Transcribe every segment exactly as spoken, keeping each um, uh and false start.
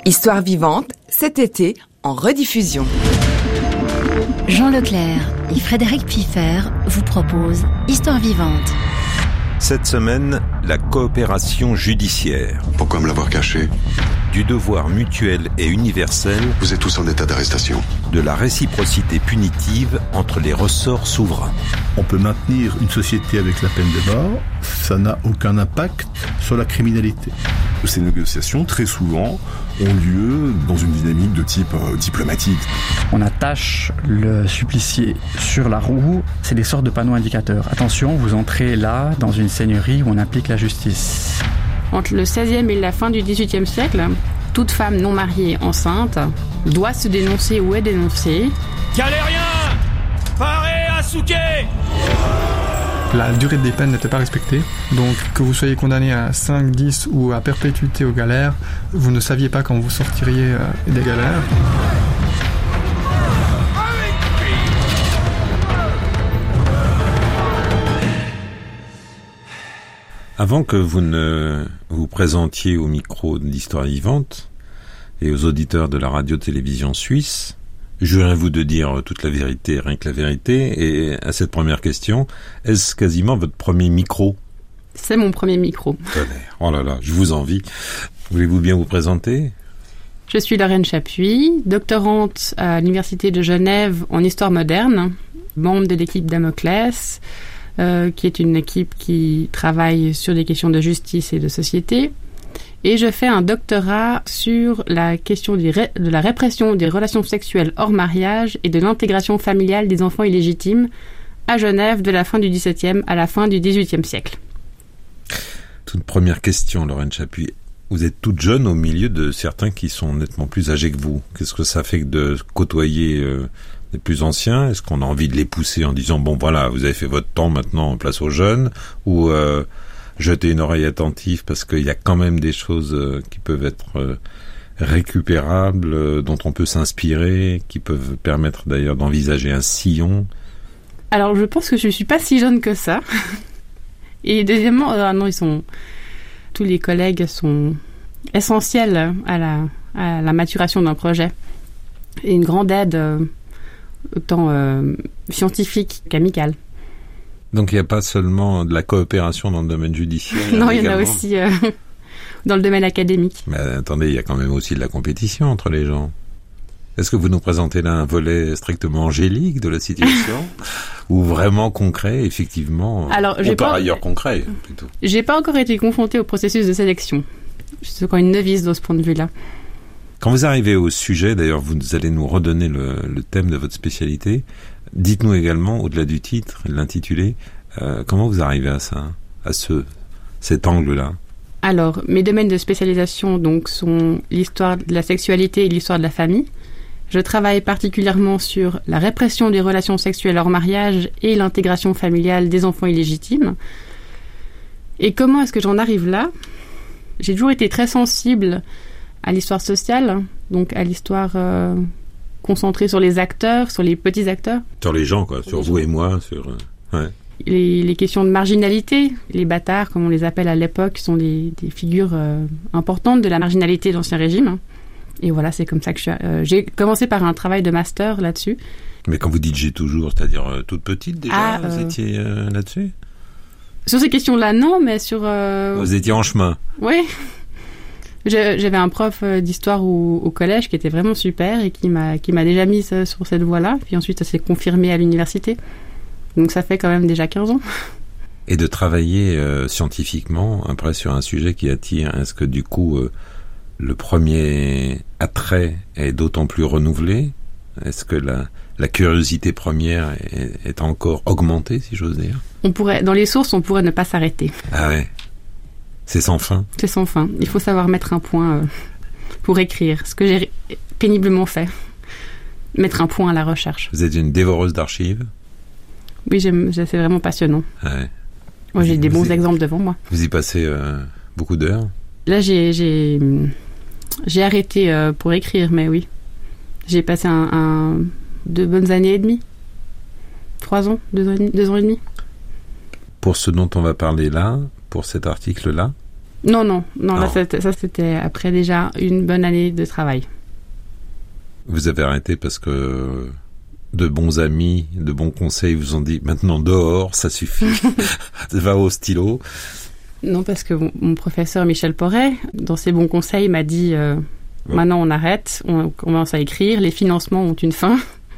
Histoire vivante, cet été, en rediffusion. Jean Leclerc et Frédéric Piffer vous proposent Histoire vivante. Cette semaine, la coopération judiciaire. Pourquoi me l'avoir caché ? Du devoir mutuel et universel. Vous êtes tous en état d'arrestation. De la réciprocité punitive entre les ressorts souverains. On peut maintenir une société avec la peine de mort, ça n'a aucun impact sur la criminalité. Ces négociations, très souvent, ont lieu dans une dynamique de type euh, diplomatique. On attache le supplicié sur la roue, c'est des sortes de panneaux indicateurs. Attention, vous entrez là, dans une seigneurie où on applique la justice. Entre le seizième et la fin du dix-huitième siècle, toute femme non mariée enceinte doit se dénoncer ou est dénoncée. Galérien, parez à souquer. La durée des peines n'était pas respectée, donc que vous soyez condamné à cinq, dix ou à perpétuité aux galères, vous ne saviez pas quand vous sortiriez des galères. Avant que vous ne vous présentiez au micro de l'Histoire vivante et aux auditeurs de la radio-télévision suisse, jurez-vous de dire toute la vérité, rien que la vérité? Et à cette première question, est-ce quasiment votre premier micro? C'est mon premier micro. Tonnerre. Oh là là, je vous envie. Voulez-vous bien vous présenter? Je suis Lorraine Chapuis, doctorante à l'Université de Genève en histoire moderne, membre de l'équipe Damoclès, euh, qui est une équipe qui travaille sur des questions de justice et de société. Et je fais un doctorat sur la question des ré- de la répression des relations sexuelles hors mariage et de l'intégration familiale des enfants illégitimes à Genève de la fin du dix-septième à la fin du dix-huitième siècle. Toute première question, Lorraine Chapuis. Vous êtes toute jeune au milieu de certains qui sont nettement plus âgés que vous. Qu'est-ce que ça fait que de côtoyer euh, les plus anciens? Est-ce qu'on a envie de les pousser en disant « Bon, voilà, vous avez fait votre temps, maintenant, place aux jeunes » ou euh, jeter une oreille attentive parce qu'il y a quand même des choses euh, qui peuvent être euh, récupérables, euh, dont on peut s'inspirer, qui peuvent permettre d'ailleurs d'envisager un sillon. Alors, je pense que je ne suis pas si jeune que ça. Et deuxièmement, euh, non, ils sont... tous les collègues sont essentiels à la, à la maturation d'un projet. Et une grande aide, euh, autant euh, scientifique qu'amicale. Donc il n'y a pas seulement de la coopération dans le domaine judiciaire. Non, il y en a aussi euh, dans le domaine académique. Mais attendez, il y a quand même aussi de la compétition entre les gens. Est-ce que vous nous présentez là un volet strictement angélique de la situation ou vraiment concret, effectivement? Alors, ou j'ai par pas, ailleurs concret, plutôt. J'ai pas encore été confrontée au processus de sélection. Je suis encore une novice de ce point de vue-là. Quand vous arrivez au sujet, d'ailleurs, vous allez nous redonner le, le thème de votre spécialité. Dites-nous également, au-delà du titre, l'intitulé, euh, comment vous arrivez à ça, à ce, cet angle-là? Alors, mes domaines de spécialisation donc, sont l'histoire de la sexualité et l'histoire de la famille. Je travaille particulièrement sur la répression des relations sexuelles hors mariage et l'intégration familiale des enfants illégitimes. Et comment est-ce que j'en arrive là? J'ai toujours été très sensible à l'histoire sociale, donc à l'histoire... Euh, concentré sur les acteurs, sur les petits acteurs. Sur les gens, quoi, sur vous et moi, sur... Euh, ouais. Les, les questions de marginalité, les bâtards, comme on les appelle à l'époque, sont des, des figures euh, importantes de la marginalité de l'Ancien Régime. Et voilà, c'est comme ça que je suis... Euh, j'ai commencé par un travail de master là-dessus. Mais quand vous dites « j'ai toujours », c'est-à-dire euh, toute petite déjà, ah, vous euh... étiez euh, là-dessus? Sur ces questions-là, non, mais sur... Euh... Vous étiez en chemin? Oui. J'avais un prof d'histoire au, au collège qui était vraiment super et qui m'a qui m'a déjà mise sur cette voie-là. Puis ensuite, ça s'est confirmé à l'université. Donc ça fait quand même déjà quinze ans. Et de travailler euh, scientifiquement, après, sur un sujet qui attire, est-ce que du coup, euh, le premier attrait est d'autant plus renouvelé? Est-ce que la, la curiosité première est, est encore augmentée, si j'ose dire? On pourrait, dans les sources, on pourrait ne pas s'arrêter. Ah ouais. C'est sans fin. C'est sans fin. Il faut savoir mettre un point euh, pour écrire, ce que j'ai péniblement fait. Mettre un point à la recherche. Vous êtes une dévoreuse d'archives? Oui, j'aime, c'est vraiment passionnant. Ouais. Moi, j'ai vous des bons y, exemples devant moi. Vous y passez euh, beaucoup d'heures? Là, j'ai, j'ai, j'ai arrêté euh, pour écrire, mais oui. J'ai passé un, un, deux bonnes années et demie. Trois ans, deux ans et demi. Deux ans et demi. Pour ce dont on va parler là, pour cet article-là, Non, non, non, non. Là, c'était, ça c'était après déjà une bonne année de travail. Vous avez arrêté parce que de bons amis, de bons conseils vous ont dit maintenant dehors, ça suffit, va au stylo. Non, parce que mon, mon professeur Michel Porret, dans ses bons conseils, m'a dit euh, ouais. Maintenant on arrête, on commence à écrire, les financements ont une fin,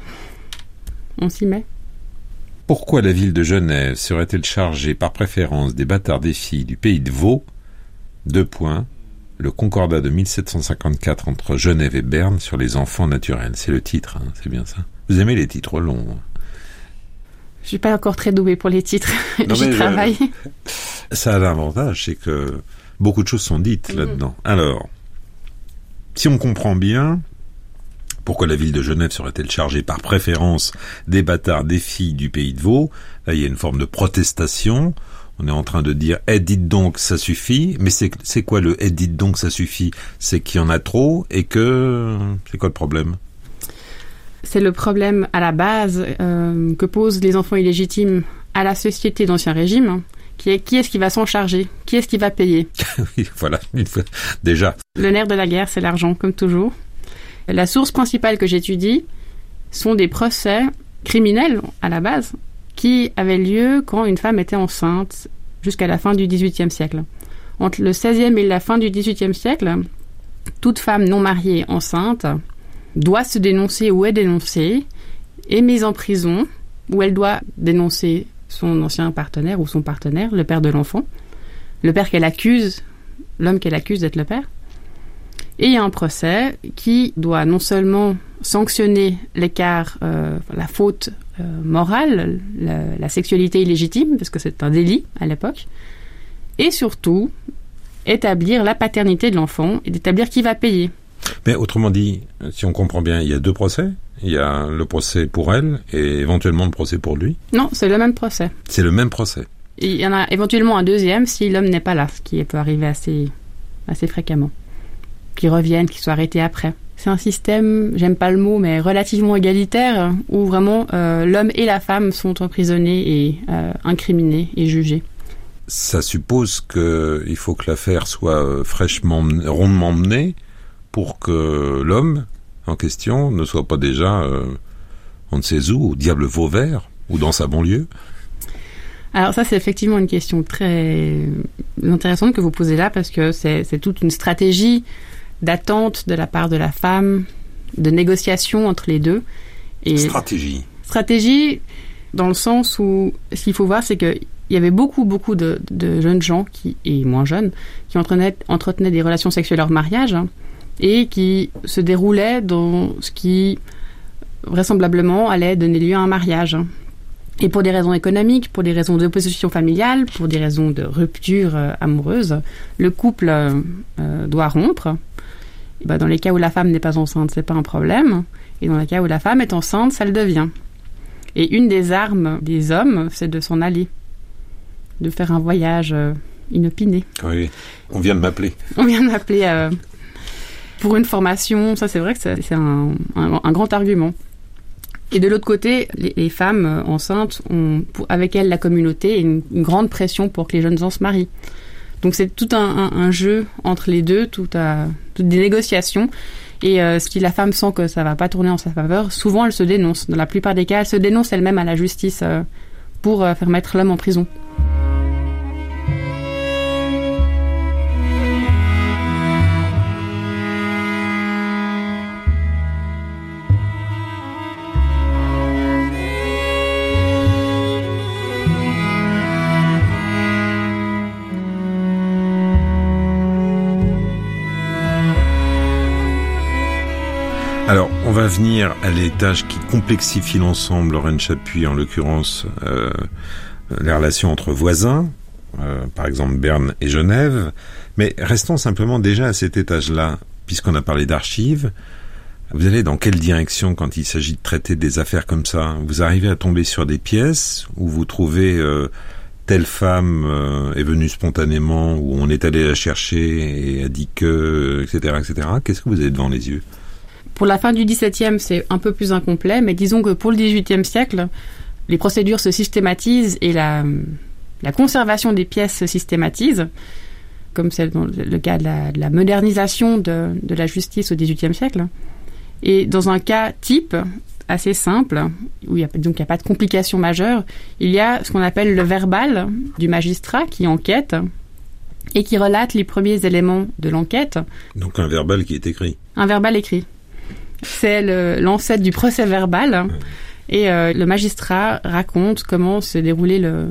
on s'y met. Pourquoi la ville de Genève serait-elle chargée par préférence des bâtards des filles du pays de Vaud? Deux points. Le concordat de mille sept cent cinquante-quatre entre Genève et Berne sur les enfants naturels. C'est le titre, hein, c'est bien ça. Vous aimez les titres longs? Je suis pas encore très douée pour les titres. Non, J'y travaille. Je... Ça a l'avantage, c'est que beaucoup de choses sont dites mmh. là-dedans. Alors, si on comprend bien, pourquoi la ville de Genève serait-elle chargée par préférence des bâtards des filles du pays de Vaud? Là, il y a une forme de protestation. On est en train de dire « Eh, dites donc, ça suffit ». Mais c'est, c'est quoi le « Eh, dites donc, ça suffit » ? C'est qu'il y en a trop et que... C'est quoi le problème ? C'est le problème à la base euh, que posent les enfants illégitimes à la société d'Ancien Régime, qui est qui est-ce qui va s'en charger ? Qui est-ce qui va payer ? Oui, voilà, une fois, déjà. Le nerf de la guerre, c'est l'argent, comme toujours. La source principale que j'étudie sont des procès criminels, à la base, qui avaient lieu quand une femme était enceinte jusqu'à la fin du dix-huitième siècle. Entre le seizième et la fin du dix-huitième siècle, toute femme non mariée enceinte doit se dénoncer ou est dénoncée, est mise en prison, où elle doit dénoncer son ancien partenaire ou son partenaire, le père de l'enfant, le père qu'elle accuse, l'homme qu'elle accuse d'être le père. Et il y a un procès qui doit non seulement sanctionner l'écart, euh, la faute euh, morale, la, la sexualité illégitime, parce que c'est un délit à l'époque, et surtout établir la paternité de l'enfant et d'établir qui va payer. Mais autrement dit, si on comprend bien, il y a deux procès. Il y a le procès pour elle et éventuellement le procès pour lui. Non, c'est le même procès. C'est le même procès. Et il y en a éventuellement un deuxième si l'homme n'est pas là, ce qui peut arriver assez, assez fréquemment. Qu'il revienne, qu'il soit arrêté après. C'est un système, j'aime pas le mot, mais relativement égalitaire, où vraiment euh, l'homme et la femme sont emprisonnés et euh, incriminés et jugés. Ça suppose qu'il faut que l'affaire soit fraîchement, rondement menée pour que l'homme en question ne soit pas déjà, euh, on ne sait où, au diable Vauvert, ou dans sa banlieue. Alors ça, c'est effectivement une question très intéressante que vous posez là, parce que c'est, c'est toute une stratégie d'attente de la part de la femme, de négociation entre les deux. Et stratégie. Stratégie, dans le sens où, ce qu'il faut voir, c'est qu'il y avait beaucoup, beaucoup de, de jeunes gens, qui, et moins jeunes, qui entretenaient, entretenaient des relations sexuelles hors mariage, hein, et qui se déroulaient dans ce qui, vraisemblablement, allait donner lieu à un mariage. Et pour des raisons économiques, pour des raisons d'opposition familiale, pour des raisons de rupture euh, amoureuse, le couple euh, doit rompre. Et ben, dans les cas où la femme n'est pas enceinte, c'est pas un problème. Et dans les cas où la femme est enceinte, ça le devient. Et une des armes des hommes, c'est de s'en aller, de faire un voyage euh, inopiné. Oui, on vient de m'appeler. On vient de m'appeler euh, pour une formation. Ça, c'est vrai que c'est, c'est un, un, un grand argument. Et de l'autre côté, les, les femmes enceintes ont, pour, avec elles, la communauté, et une, une grande pression pour que les jeunes gens se marient. Donc c'est tout un, un, un jeu entre les deux, tout à, toutes des négociations. Et euh, si la femme sent que ça va pas tourner en sa faveur, souvent elle se dénonce. Dans la plupart des cas, elle se dénonce elle-même à la justice euh, pour euh, faire mettre l'homme en prison. Alors, on va venir à l'étage qui complexifie l'ensemble, Lorraine Chapuis, en l'occurrence, euh, les relations entre voisins, euh, par exemple Berne et Genève. Mais restons simplement déjà à cet étage-là, puisqu'on a parlé d'archives. Vous allez dans quelle direction quand il s'agit de traiter des affaires comme ça ? Vous arrivez à tomber sur des pièces où vous trouvez euh, telle femme euh, est venue spontanément, où on est allé la chercher et a dit que, et cetera, et cetera. Qu'est-ce que vous avez devant les yeux ? Pour la fin du dix-septième, c'est un peu plus incomplet, mais disons que pour le dix-huitième siècle, les procédures se systématisent et la, la conservation des pièces se systématise. comme c'est dans le cas de la, de la modernisation de, de la justice au dix-huitième siècle. Et dans un cas type, assez simple, où il y a, donc il n'y a pas de complications majeures, il y a ce qu'on appelle le verbal du magistrat qui enquête et qui relate les premiers éléments de l'enquête. Donc un verbal qui est écrit. Un verbal écrit. C'est le, l'ancêtre du procès verbal. Et euh, le magistrat raconte comment s'est déroulé le...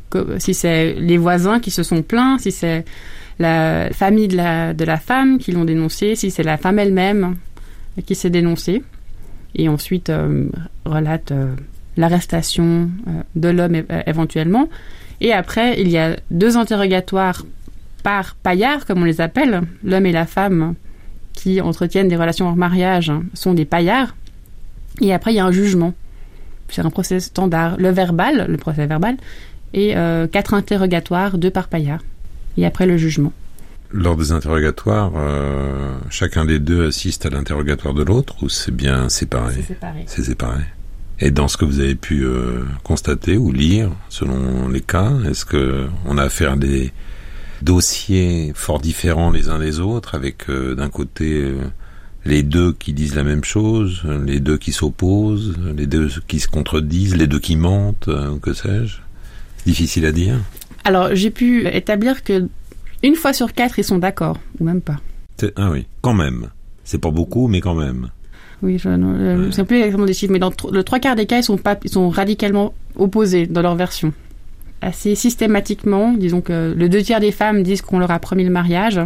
si c'est les voisins qui se sont plaints, si c'est la famille de la, de la femme qui l'ont dénoncé, si c'est la femme elle-même qui s'est dénoncée. Et ensuite, euh, relate euh, l'arrestation euh, de l'homme é- éventuellement. Et après, il y a deux interrogatoires par paillard, comme on les appelle. L'homme et la femme qui entretiennent des relations hors mariage sont des paillards. Et après, il y a un jugement. C'est un procès standard. Le verbal, le procès verbal, et euh, quatre interrogatoires, deux par paillard. Et après, le jugement. Lors des interrogatoires, euh, chacun des deux assiste à l'interrogatoire de l'autre ou c'est bien séparé ? C'est séparé. C'est séparé. Et dans ce que vous avez pu euh, constater ou lire, selon les cas, est-ce que on a affaire à des dossiers fort différents les uns des autres, avec euh, d'un côté euh, les deux qui disent la même chose, les deux qui s'opposent, les deux qui se contredisent, les deux qui mentent, euh, que sais-je ? Difficile à dire. Alors, j'ai pu établir que une fois sur quatre, ils sont d'accord, ou même pas. C'est, ah oui, quand même. C'est pas beaucoup, mais quand même. Oui, je ne ouais. sais plus exactement des chiffres, mais dans le trois quarts des cas, ils sont, pas, ils sont radicalement opposés dans leur version. Assez systématiquement, disons que le deux tiers des femmes disent qu'on leur a promis le mariage.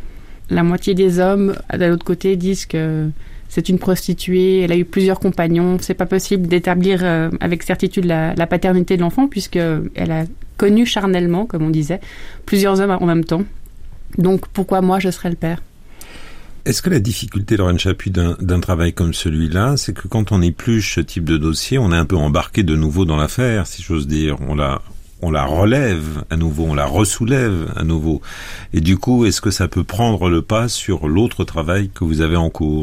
La moitié des hommes, de l'autre côté, disent que c'est une prostituée, elle a eu plusieurs compagnons. C'est pas possible d'établir euh, avec certitude la, la paternité de l'enfant, puisqu'elle a connu charnellement, comme on disait, plusieurs hommes en même temps. Donc, pourquoi moi, je serais le père ? Est-ce que la difficulté, Lorraine Chappuis, d'un, d'un travail comme celui-là, c'est que quand on épluche ce type de dossier, on est un peu embarqué de nouveau dans l'affaire, si j'ose dire. On la, on la relève à nouveau, on la ressoulève à nouveau. Et du coup, est-ce que ça peut prendre le pas sur l'autre travail que vous avez en cours ?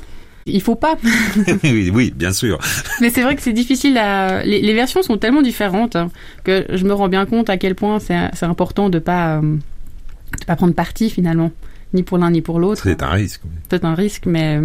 Il faut pas. oui, oui, bien sûr. Mais c'est vrai que c'est difficile à... Les, les versions sont tellement différentes hein, que je me rends bien compte à quel point c'est, c'est important de pas, euh, de pas prendre parti finalement, ni pour l'un ni pour l'autre. C'est un risque. C'est un risque, mais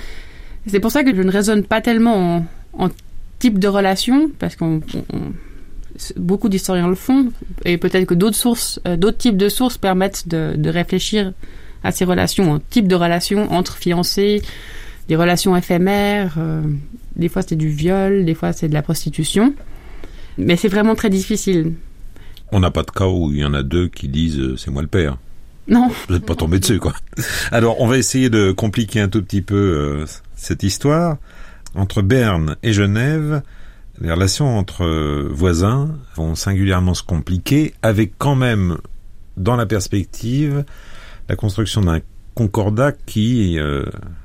c'est pour ça que je ne raisonne pas tellement en, en type de relation, parce qu'on... On, beaucoup d'historiens le font, et peut-être que d'autres sources, euh, d'autres types de sources permettent de, de réfléchir à ces relations, en type de relation entre fiancés, des relations éphémères, euh, des fois c'est du viol, des fois c'est de la prostitution, mais c'est vraiment très difficile. On n'a pas de cas où il y en a deux qui disent euh, c'est moi le père. Non. Vous n'êtes pas tombé dessus, quoi. Alors, on va essayer de compliquer un tout petit peu euh, cette histoire. Entre Berne et Genève, les relations entre euh, voisins vont singulièrement se compliquer, avec quand même, dans la perspective, la construction d'un concordat qui... Euh,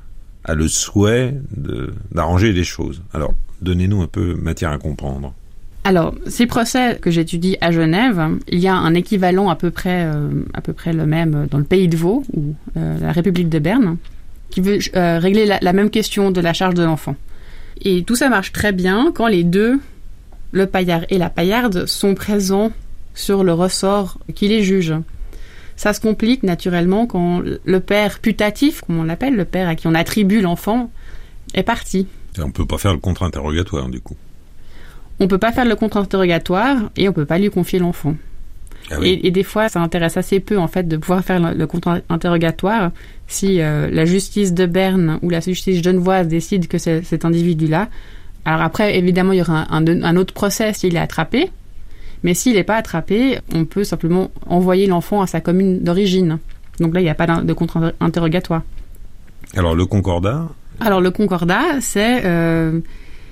a le souhait de, d'arranger les choses. Alors, donnez-nous un peu matière à comprendre. Alors, ces procès que j'étudie à Genève, il y a un équivalent à peu près, euh, à peu près le même dans le pays de Vaud, ou euh, la République de Berne, qui veut euh, régler la, la même question de la charge de l'enfant. Et tout ça marche très bien quand les deux, le paillard et la paillarde, sont présents sur le ressort qui les juge. Ça se complique naturellement quand le père putatif, comme on l'appelle, le père à qui on attribue l'enfant, est parti. Et on ne peut pas faire le contre-interrogatoire, du coup. On ne peut pas faire le contre-interrogatoire et on ne peut pas lui confier l'enfant. Ah oui. et, et des fois, ça intéresse assez peu, en fait, de pouvoir faire le, le contre-interrogatoire si euh, la justice de Berne ou la justice genevoise décide que c'est cet individu-là. Alors après, évidemment, il y aura un, un, un autre procès s'il est attrapé. Mais s'il n'est pas attrapé, on peut simplement envoyer l'enfant à sa commune d'origine. Donc là, il n'y a pas de contre-interrogatoire. Alors, le concordat ? Alors, le concordat, c'est euh,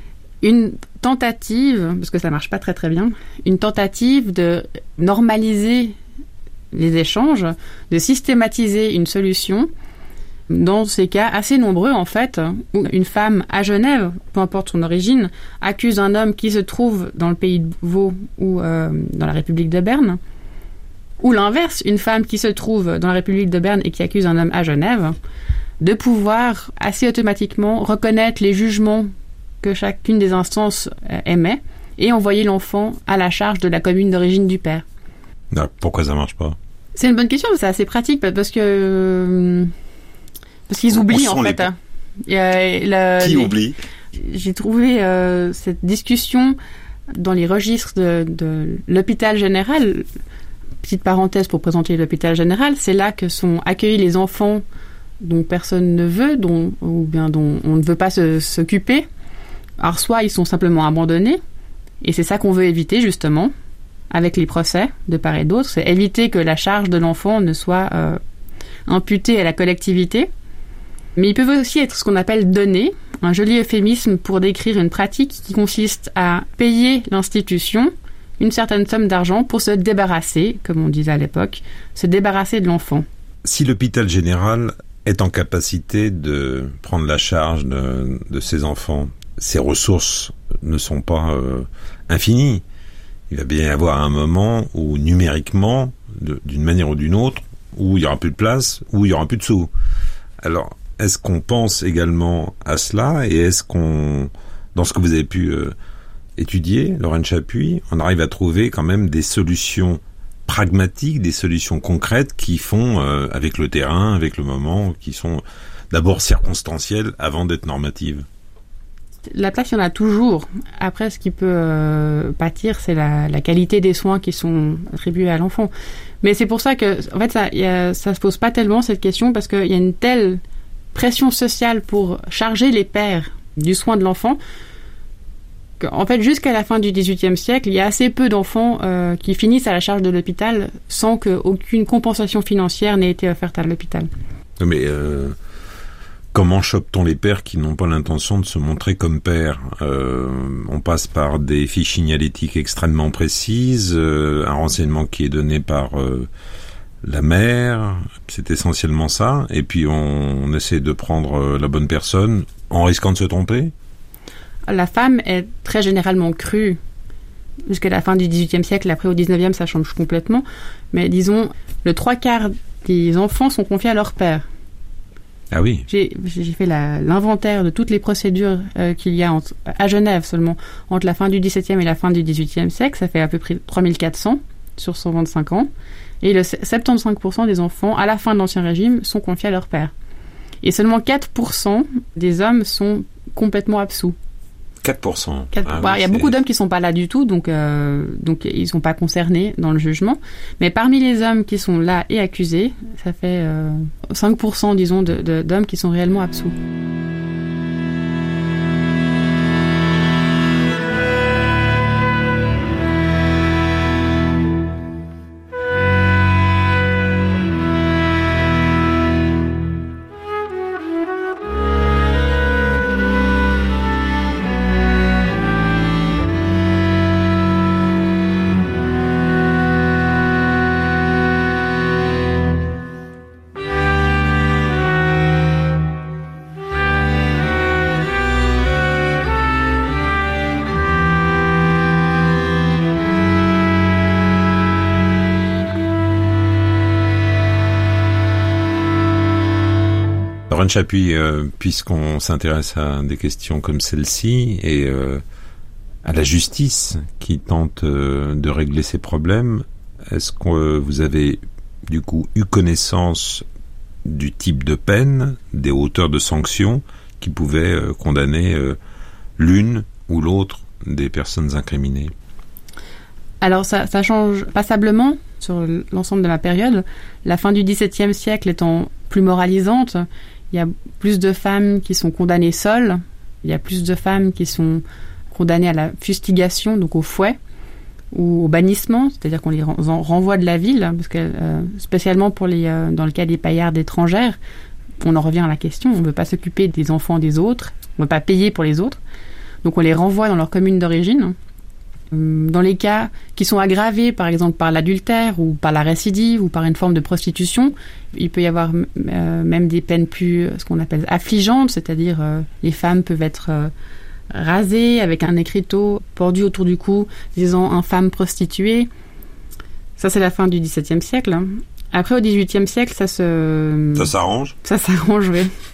une tentative, parce que ça ne marche pas très très bien, une tentative de normaliser les échanges, de systématiser une solution dans ces cas assez nombreux, en fait, où une femme à Genève, peu importe son origine, accuse un homme qui se trouve dans le pays de Vaud ou euh, dans la République de Berne, ou l'inverse, une femme qui se trouve dans la République de Berne et qui accuse un homme à Genève, de pouvoir assez automatiquement reconnaître les jugements que chacune des instances euh, émet et envoyer l'enfant à la charge de la commune d'origine du père. Ah, pourquoi ça marche pas ? C'est une bonne question, c'est assez pratique parce que parce qu'ils oublient en fait. Les... Il y a, la, Qui les... oublie? J'ai trouvé euh, cette discussion dans les registres de, de l'hôpital général. Petite parenthèse pour présenter l'hôpital général, c'est là que sont accueillis les enfants dont personne ne veut, dont, ou bien dont on ne veut pas se, s'occuper. Alors soit ils sont simplement abandonnés, et c'est ça qu'on veut éviter justement, avec les procès de part et d'autre, c'est éviter que la charge de l'enfant ne soit euh, imputée à la collectivité. Mais ils peuvent aussi être ce qu'on appelle donnés, un joli euphémisme pour décrire une pratique qui consiste à payer l'institution une certaine somme d'argent pour se débarrasser, comme on disait à l'époque, se débarrasser de l'enfant. Si l'hôpital général est en capacité de prendre la charge de, de ses enfants, ses ressources ne sont pas euh, infinies. Il va bien y avoir un moment où numériquement, de, d'une manière ou d'une autre, où il n'y aura plus de place, où il n'y aura plus de sous. Alors, est-ce qu'on pense également à cela et est-ce qu'on, dans ce que vous avez pu euh, étudier, Lorraine Chapuis, on arrive à trouver quand même des solutions pragmatiques, des solutions concrètes qui font, euh, avec le terrain, avec le moment, qui sont d'abord circonstancielles avant d'être normatives? La place, il y en a toujours. Après, ce qui peut euh, pâtir, c'est la, la qualité des soins qui sont attribués à l'enfant. Mais c'est pour ça que, en fait, ça, y a, ça se pose pas tellement cette question parce qu'il y a une telle pression sociale pour charger les pères du soin de l'enfant qu'en fait, jusqu'à la fin du dix-huitième siècle, il y a assez peu d'enfants euh, qui finissent à la charge de l'hôpital sans qu'aucune compensation financière n'ait été offerte à l'hôpital. Mais euh, comment chope-t-on les pères qui n'ont pas l'intention de se montrer comme pères? euh, On passe par des fiches signalétiques extrêmement précises, euh, un renseignement qui est donné par euh, la mère, c'est essentiellement ça, et puis on, on essaie de prendre euh, la bonne personne en risquant de se tromper. La femme est très généralement crue jusqu'à la fin du dix-huitième siècle. Après, au dix-neuvième, ça change complètement. Mais disons, le trois quarts des enfants sont confiés à leur père. Ah oui. J'ai, j'ai fait la, l'inventaire de toutes les procédures euh, qu'il y a entre, à Genève seulement entre la fin du dix-septième et la fin du dix-huitième siècle. Ça fait à peu près trois mille quatre cents sur cent vingt-cinq ans. Et le soixante-quinze pour cent des enfants, à la fin de l'Ancien Régime, sont confiés à leur père. Et seulement quatre pour cent des hommes sont complètement absous. quatre pour cent. quatre pour cent. Ah, bah, oui, il y a c'est... beaucoup d'hommes qui ne sont pas là du tout, donc, euh, donc ils ne sont pas concernés dans le jugement. Mais parmi les hommes qui sont là et accusés, ça fait euh, cinq pour cent, disons, de, de, d'hommes qui sont réellement absous. Lorraine Chapuis, euh, puisqu'on s'intéresse à des questions comme celle-ci et euh, à la justice qui tente euh, de régler ces problèmes, est-ce que euh, vous avez du coup eu connaissance du type de peine, des hauteurs de sanctions qui pouvaient euh, condamner euh, l'une ou l'autre des personnes incriminées? Alors ça, ça change passablement sur l'ensemble de la période. La fin du dix-septième siècle étant plus moralisante, il y a plus de femmes qui sont condamnées seules, il y a plus de femmes qui sont condamnées à la fustigation, donc au fouet, ou au bannissement, c'est-à-dire qu'on les renvoie de la ville, parce que euh, spécialement pour les, euh, dans le cas des paillardes étrangères, on en revient à la question, on ne veut pas s'occuper des enfants des autres, on ne veut pas payer pour les autres, donc on les renvoie dans leur commune d'origine. Dans les cas qui sont aggravés, par exemple par l'adultère ou par la récidive ou par une forme de prostitution, il peut y avoir euh, même des peines plus, ce qu'on appelle affligeantes, c'est-à-dire euh, les femmes peuvent être euh, rasées avec un écriteau pendu autour du cou disant « infâme prostituée ». Ça, c'est la fin du dix-septième siècle. Après, au dix-huitième siècle, ça se... Ça s'arrange ? Ça s'arrange, oui.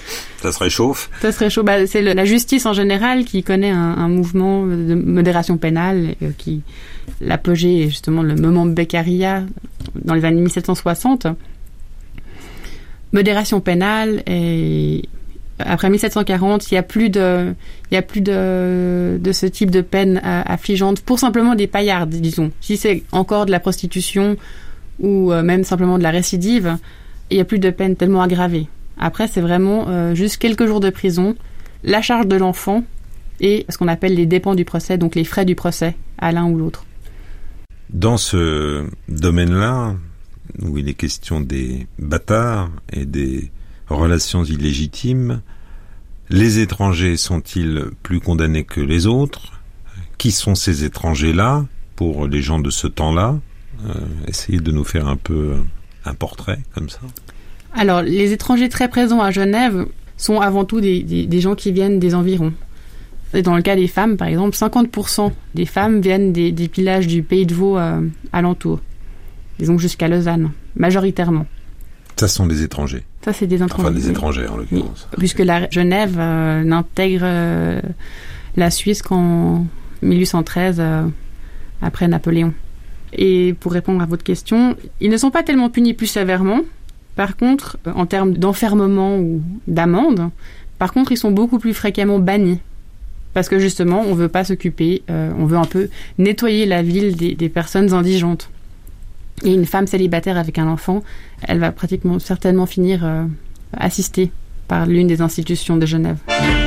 Ça se réchauffe. Ça se réchauffe. Bah, c'est le, la justice en général qui connaît un, un mouvement de modération pénale, euh, qui l'apogée est justement le moment Beccaria dans les années mille sept cent soixante. Modération pénale, et après mille sept cent quarante, il y a plus de, il y a plus de, de ce type de peine euh, affligeante pour simplement des paillardes, disons. Si c'est encore de la prostitution ou euh, même simplement de la récidive, il y a plus de peine tellement aggravée. Après, c'est vraiment euh, juste quelques jours de prison, la charge de l'enfant et ce qu'on appelle les dépenses du procès, donc les frais du procès à l'un ou l'autre. Dans ce domaine-là, où il est question des bâtards et des relations illégitimes, les étrangers sont-ils plus condamnés que les autres ? Qui sont ces étrangers-là pour les gens de ce temps-là ? euh, Essayez de nous faire un peu un portrait comme ça. Alors, les étrangers très présents à Genève sont avant tout des, des, des gens qui viennent des environs. Et dans le cas des femmes, par exemple, cinquante pour cent des femmes viennent des, des villages du Pays de Vaud euh, alentour. Disons jusqu'à Lausanne, majoritairement. Ça sont des étrangers. Ça, c'est des étrangers. Enfin, des étrangers, en l'occurrence. Puisque la Genève euh, n'intègre euh, la Suisse qu'en mille huit cent treize, euh, après Napoléon. Et pour répondre à votre question, ils ne sont pas tellement punis plus sévèrement. Par contre, euh, en termes d'enfermement ou d'amende, par contre, ils sont beaucoup plus fréquemment bannis. Parce que justement, on ne veut pas s'occuper, euh, on veut un peu nettoyer la ville des, des personnes indigentes. Et une femme célibataire avec un enfant, elle va pratiquement certainement finir euh, assistée par l'une des institutions de Genève.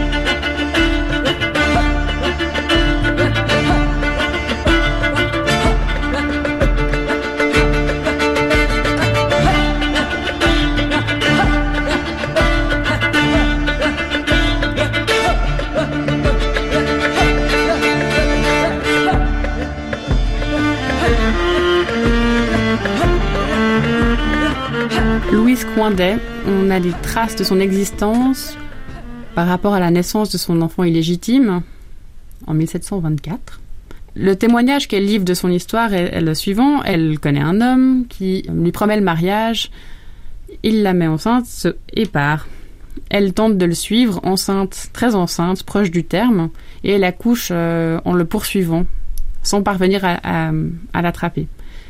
Louise Coindet, on a des traces de son existence par rapport à la naissance de son enfant illégitime en mille sept cent vingt-quatre. Le témoignage qu'elle livre de son histoire est, est le suivant. Elle connaît un homme qui lui promet le mariage, il la met enceinte et part. Elle tente de le suivre, enceinte, très enceinte, proche du terme, et elle accouche euh, en le poursuivant, sans parvenir à, à, à l'attraper.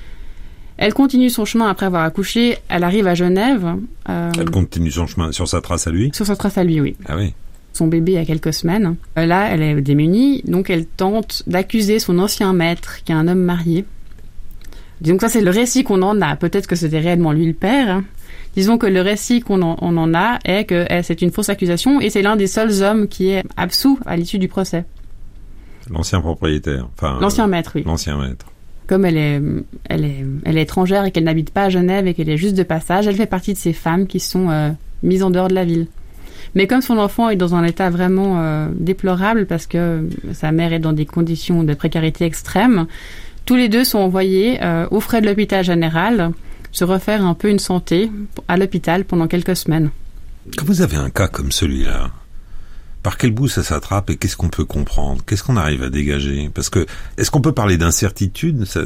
Elle continue son chemin après avoir accouché. Elle arrive à Genève. Euh, elle continue son chemin sur sa trace à lui ? Sur sa trace à lui, oui. Ah oui. Son bébé a quelques semaines. Euh, là, elle est démunie, donc elle tente d'accuser son ancien maître, qui est un homme marié. Disons que ça, c'est le récit qu'on en a. Peut-être que c'était réellement lui le père. Disons que le récit qu'on en, on en a est que eh, c'est une fausse accusation et c'est l'un des seuls hommes qui est absous à l'issue du procès. L'ancien propriétaire. Enfin, l'ancien maître, oui. L'ancien maître. Comme elle est, elle est, elle est étrangère et qu'elle n'habite pas à Genève et qu'elle est juste de passage, elle fait partie de ces femmes qui sont euh, mises en dehors de la ville. Mais comme son enfant est dans un état vraiment euh, déplorable parce que sa mère est dans des conditions de précarité extrême, tous les deux sont envoyés euh, aux frais de l'hôpital général se refaire un peu une santé à l'hôpital pendant quelques semaines. Quand vous avez un cas comme celui-là, par quel bout ça s'attrape et qu'est-ce qu'on peut comprendre ? Qu'est-ce qu'on arrive à dégager ? Parce que, est-ce qu'on peut parler d'incertitude ? ça,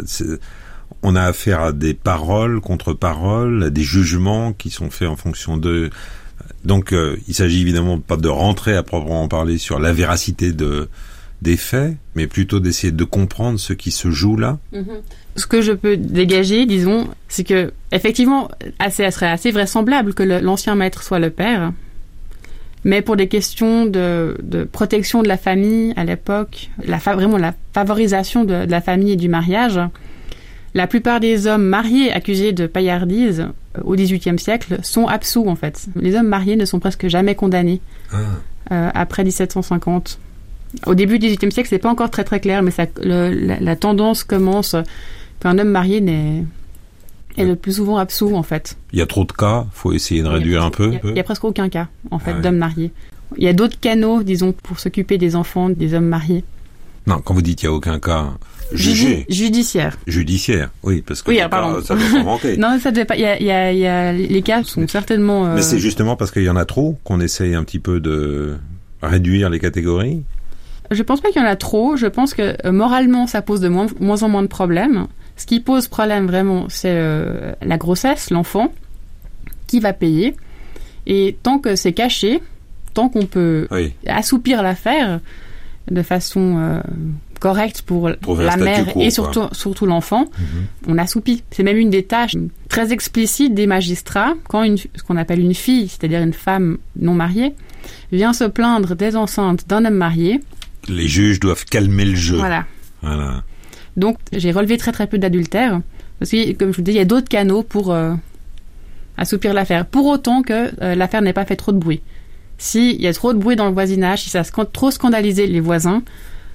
On a affaire à des paroles contre paroles, à des jugements qui sont faits en fonction de... Donc, euh, il s'agit évidemment pas de rentrer à proprement parler sur la véracité de, des faits, mais plutôt d'essayer de comprendre ce qui se joue là. Mm-hmm. Ce que je peux dégager, disons, c'est que, effectivement, assez, serait assez vraisemblable que le, l'ancien maître soit le père. Mais pour des questions de, de protection de la famille à l'époque, la fa- vraiment la favorisation de, de la famille et du mariage, la plupart des hommes mariés accusés de paillardise euh, au dix-huitième siècle sont absous en fait. Les hommes mariés ne sont presque jamais condamnés ah. euh, après dix-sept cent cinquante. Au début du dix-huitième siècle, c'est pas encore très très clair, mais ça, le, la, la tendance commence qu'un homme marié n'est est le plus souvent absous, en fait. Il y a trop de cas, faut essayer de réduire un peu. Il n'y a, a presque aucun cas, en fait, ah ouais. d'hommes mariés. Il y a d'autres canaux, disons, pour s'occuper des enfants des hommes mariés. Non, quand vous dites il n'y a aucun cas, jugé. Judi- judiciaire. Judiciaire, oui, parce que oui, cas, pardon. ça doit s'en manquer. Non, ça devait pas. Il y a, il y a, il y a les cas sont mais, certainement. Euh... Mais c'est justement parce qu'il y en a trop qu'on essaye un petit peu de réduire les catégories. Je pense pas qu'il y en a trop. Je pense que euh, moralement, ça pose de moins, moins en moins de problèmes. Ce qui pose problème vraiment, c'est euh, la grossesse, l'enfant, qui va payer. Et tant que c'est caché, tant qu'on peut oui. assouplir l'affaire de façon euh, correcte pour Trouver la mère quo, et surtout, surtout l'enfant, mm-hmm. on assoupit. C'est même une des tâches très explicites des magistrats quand une, ce qu'on appelle une fille, c'est-à-dire une femme non mariée, vient se plaindre des enceintes d'un homme marié. Les juges doivent calmer le jeu. Voilà. Voilà. Donc, j'ai relevé très très peu d'adultères, parce que, comme je vous dis, il y a d'autres canaux pour euh, assouplir l'affaire, pour autant que euh, l'affaire n'ait pas fait trop de bruit. S'il y a trop de bruit dans le voisinage, si ça a sc- trop scandalisé les voisins,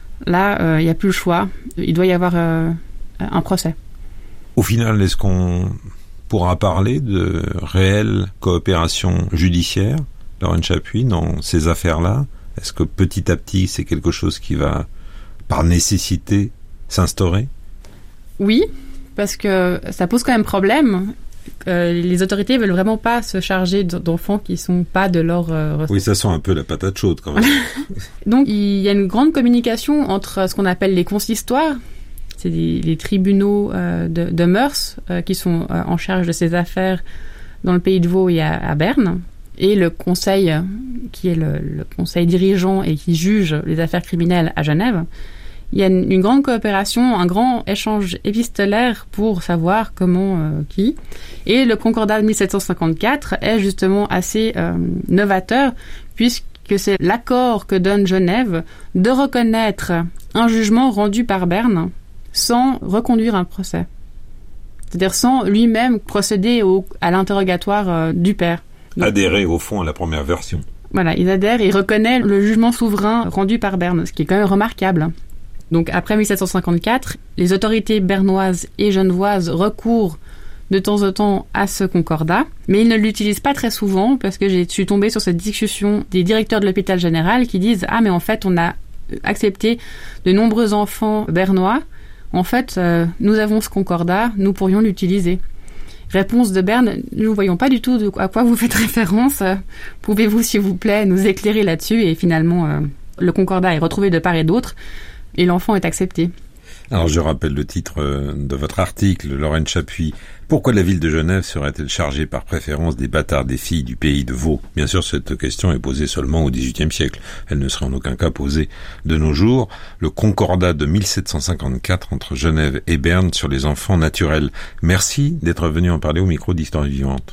là, euh, il n'y a plus le choix. Il doit y avoir euh, un procès. Au final, est-ce qu'on pourra parler de réelle coopération judiciaire, Lorraine Chapuis, dans ces affaires-là? Est-ce que petit à petit, c'est quelque chose qui va, par nécessité, s'instaurer? Oui, parce que ça pose quand même problème. Euh, les autorités veulent vraiment pas se charger d'enfants qui sont pas de leur euh, oui, ça sent un peu la patate chaude quand même. Donc il y a une grande communication entre ce qu'on appelle les consistoires, c'est des, les tribunaux euh, de, de mœurs euh, qui sont euh, en charge de ces affaires dans le Pays de Vaud et à, à Berne, et le conseil euh, qui est le, le conseil dirigeant et qui juge les affaires criminelles à Genève. Il y a une, une grande coopération, un grand échange épistolaire pour savoir comment, euh, qui. Et le Concordat de mille sept cent cinquante-quatre est justement assez euh, novateur, puisque c'est l'accord que donne Genève de reconnaître un jugement rendu par Berne sans reconduire un procès. C'est-à-dire sans lui-même procéder au, à l'interrogatoire euh, du père. Donc, adhérer au fond à la première version. Voilà, il adhère et il reconnaît le jugement souverain rendu par Berne, ce qui est quand même remarquable. Donc après mille sept cent cinquante-quatre, les autorités bernoises et genevoises recourent de temps en temps à ce concordat, mais ils ne l'utilisent pas très souvent parce que j'ai suis tombée sur cette discussion des directeurs de l'hôpital général qui disent « Ah, mais en fait, on a accepté de nombreux enfants bernois. En fait, euh, nous avons ce concordat, nous pourrions l'utiliser. » Réponse de Berne, nous ne voyons pas du tout de à quoi vous faites référence. Pouvez-vous, s'il vous plaît, nous éclairer là-dessus? Et finalement, euh, le concordat est retrouvé de part et d'autre. Et l'enfant est accepté. Alors je rappelle le titre de votre article, Lorraine Chapuis. Pourquoi la ville de Genève serait-elle chargée par préférence des bâtards des filles du Pays de Vaud? Bien sûr, cette question est posée seulement au dix-huitième siècle. Elle ne serait en aucun cas posée de nos jours. Le concordat de mille sept cent cinquante-quatre entre Genève et Berne sur les enfants naturels. Merci d'être venu en parler au micro d'Histoire vivante.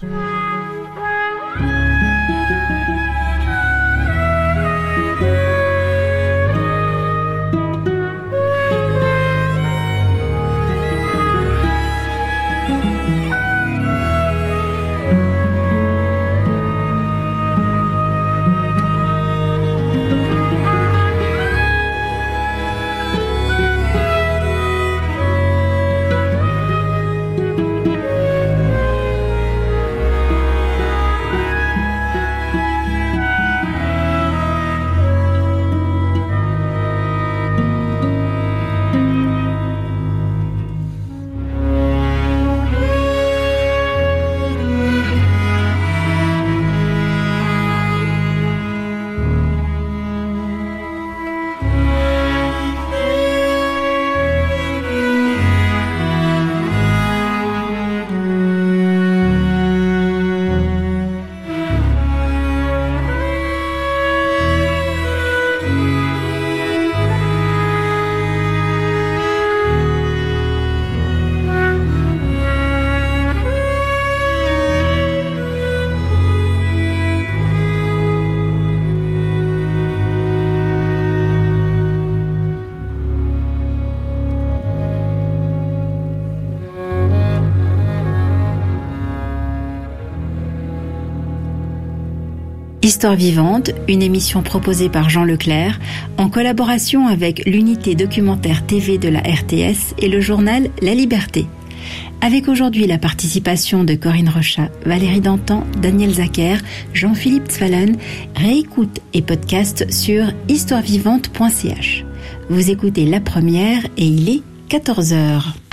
Histoire vivante, une émission proposée par Jean Leclerc en collaboration avec l'unité documentaire T V de la R T S et le journal La Liberté. Avec aujourd'hui la participation de Corinne Rochat, Valérie Dantan, Daniel Zacher, Jean-Philippe Zwalen, réécoute et podcast sur histoire vivante point c h. Vous écoutez La Première et il est quatorze heures.